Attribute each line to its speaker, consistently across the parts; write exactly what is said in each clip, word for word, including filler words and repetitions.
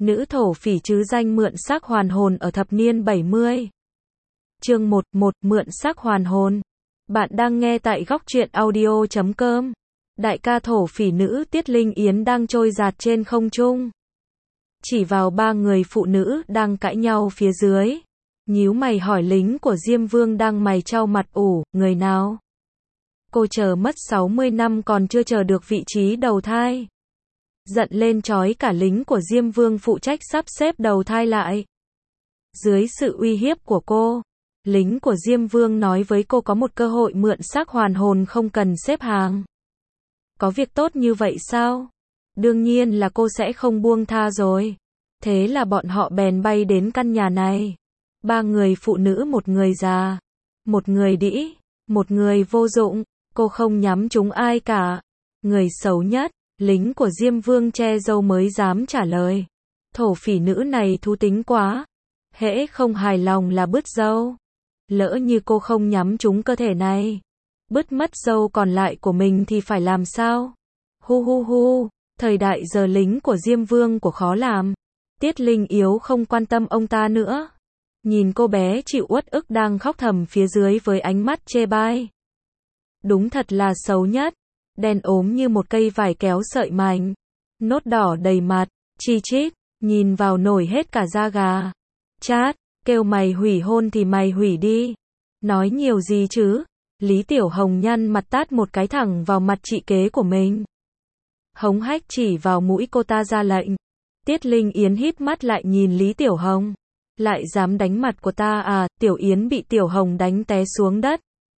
Speaker 1: Nữ thổ phỉ chứ danh mượn xác hoàn hồn ở thập niên bảy mươi. Chương một một Mượn xác hoàn hồn. Bạn đang nghe tại góc truyện audio chấm com. Đại ca thổ phỉ nữ Tiết Linh Yến đang trôi dạt trên không trung. Chỉ vào ba người phụ nữ đang cãi nhau phía dưới. Nhíu mày hỏi lính của Diêm Vương đang mày trao mặt ủ, người nào? Cô chờ mất sáu mươi năm còn chưa chờ được vị trí đầu thai. Giận lên trói cả lính của Diêm Vương phụ trách sắp xếp đầu thai lại. Dưới sự uy hiếp của cô, lính của Diêm Vương nói với cô có một cơ hội mượn xác hoàn hồn không cần xếp hàng. Có việc tốt như vậy sao? Đương nhiên là cô sẽ không buông tha rồi. Thế là bọn họ bèn bay đến căn nhà này. Ba người phụ nữ, một người già, một người đĩ, một người vô dụng. Cô không nhắm trúng ai cả. Người xấu nhất, lính của Diêm Vương che râu mới dám trả lời. Thổ phỉ nữ này thú tính quá. Hễ không hài lòng là bứt râu. Lỡ như cô không nhắm trúng cơ thể này, bứt mất râu còn lại của mình thì phải làm sao? Hu hu hu, thời đại giờ lính của Diêm Vương của khó làm. Tiết Linh Yếu không quan tâm ông ta nữa. Nhìn cô bé chịu uất ức đang khóc thầm phía dưới với ánh mắt chê bai. Đúng thật là xấu nhất. Đen ốm như một cây vải kéo sợi mảnh. Nốt đỏ đầy mặt, chi chít, nhìn vào nổi hết cả da gà. Chát, kêu mày hủy hôn thì mày hủy đi. Nói nhiều gì chứ? Lý Tiểu Hồng nhăn mặt tát một cái thẳng vào mặt chị kế của mình. Hống hách chỉ vào mũi cô ta ra lệnh. Tiết Linh Yến híp mắt lại nhìn Lý Tiểu Hồng. Lại dám đánh mặt của ta à? Tiểu Yến bị Tiểu Hồng đánh té xuống đất.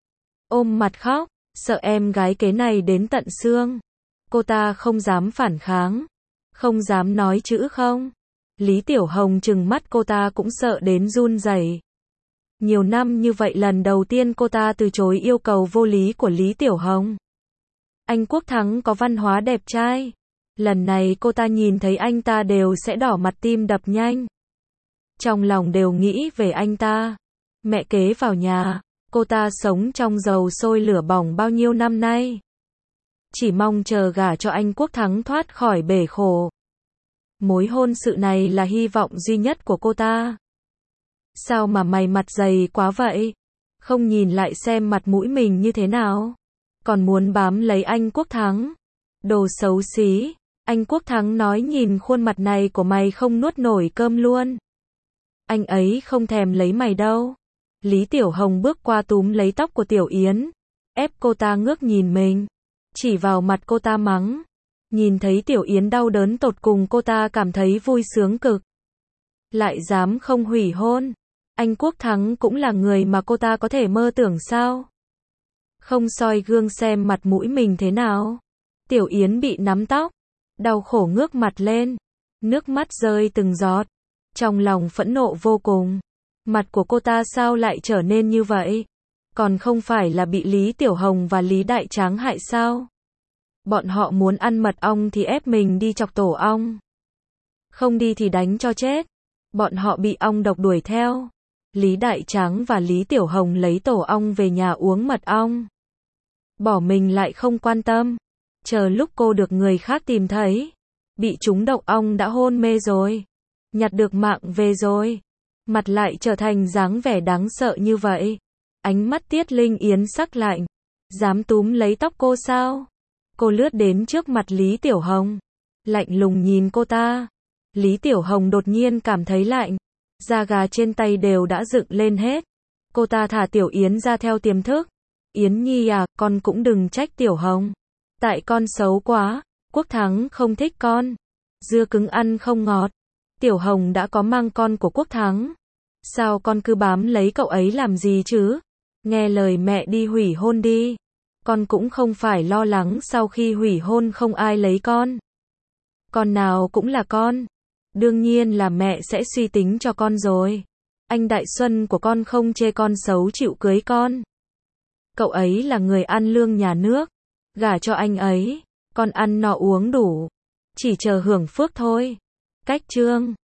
Speaker 1: Ôm mặt khóc, sợ em gái kế này đến tận xương. Cô ta không dám phản kháng, không dám nói chữ không. Lý Tiểu Hồng trừng mắt cô ta cũng sợ đến run rẩy. Nhiều năm như vậy lần đầu tiên cô ta từ chối yêu cầu vô lý của Lý Tiểu Hồng. Anh Quốc Thắng có văn hóa đẹp trai. Lần này cô ta nhìn thấy anh ta đều sẽ đỏ mặt tim đập nhanh. Trong lòng đều nghĩ về anh ta. Mẹ kế vào nhà, cô ta sống trong dầu sôi lửa bỏng bao nhiêu năm nay. Chỉ mong chờ gả cho anh Quốc Thắng thoát khỏi bể khổ. Mối hôn sự này là hy vọng duy nhất của cô ta. Sao mà mày mặt dày quá vậy? Không nhìn lại xem mặt mũi mình như thế nào? Còn muốn bám lấy anh Quốc Thắng? Đồ xấu xí. Anh Quốc Thắng nói nhìn khuôn mặt này của mày không nuốt nổi cơm luôn. Anh ấy không thèm lấy mày đâu. Lý Tiểu Hồng bước qua túm lấy tóc của Tiểu Yến, ép cô ta ngước nhìn mình, chỉ vào mặt cô ta mắng. Nhìn thấy Tiểu Yến đau đớn tột cùng cô ta cảm thấy vui sướng cực. Lại dám không hủy hôn. Anh Quốc Thắng cũng là người mà cô ta có thể mơ tưởng sao? Không soi gương xem mặt mũi mình thế nào. Tiểu Yến bị nắm tóc, đau khổ ngước mặt lên, nước mắt rơi từng giọt. Trong lòng phẫn nộ vô cùng. Mặt của cô ta sao lại trở nên như vậy? Còn không phải là bị Lý Tiểu Hồng và Lý Đại Tráng hại sao? Bọn họ muốn ăn mật ong thì ép mình đi chọc tổ ong. Không đi thì đánh cho chết. Bọn họ bị ong độc đuổi theo. Lý Đại Tráng và Lý Tiểu Hồng lấy tổ ong về nhà uống mật ong. Bỏ mình lại không quan tâm. Chờ lúc cô được người khác tìm thấy. Bị trúng độc ong đã hôn mê rồi. Nhặt được mạng về rồi. Mặt lại trở thành dáng vẻ đáng sợ như vậy. Ánh mắt Tiết Linh Yến sắc lạnh. Dám túm lấy tóc cô sao? Cô lướt đến trước mặt Lý Tiểu Hồng. Lạnh lùng nhìn cô ta. Lý Tiểu Hồng đột nhiên cảm thấy lạnh. Da gà trên tay đều đã dựng lên hết. Cô ta thả Tiểu Yến ra theo tiềm thức. Yến Nhi à, con cũng đừng trách Tiểu Hồng. Tại con xấu quá, Quốc Thắng không thích con. Dưa cứng ăn không ngọt. Tiểu Hồng đã có mang con của Quốc Thắng. Sao con cứ bám lấy cậu ấy làm gì chứ? Nghe lời mẹ đi hủy hôn đi. Con cũng không phải lo lắng sau khi hủy hôn không ai lấy con. Con nào cũng là con. Đương nhiên là mẹ sẽ suy tính cho con rồi. Anh Đại Xuân của con không chê con xấu chịu cưới con. Cậu ấy là người ăn lương nhà nước. Gả cho anh ấy, con ăn no uống đủ. Chỉ chờ hưởng phước thôi. Cách chương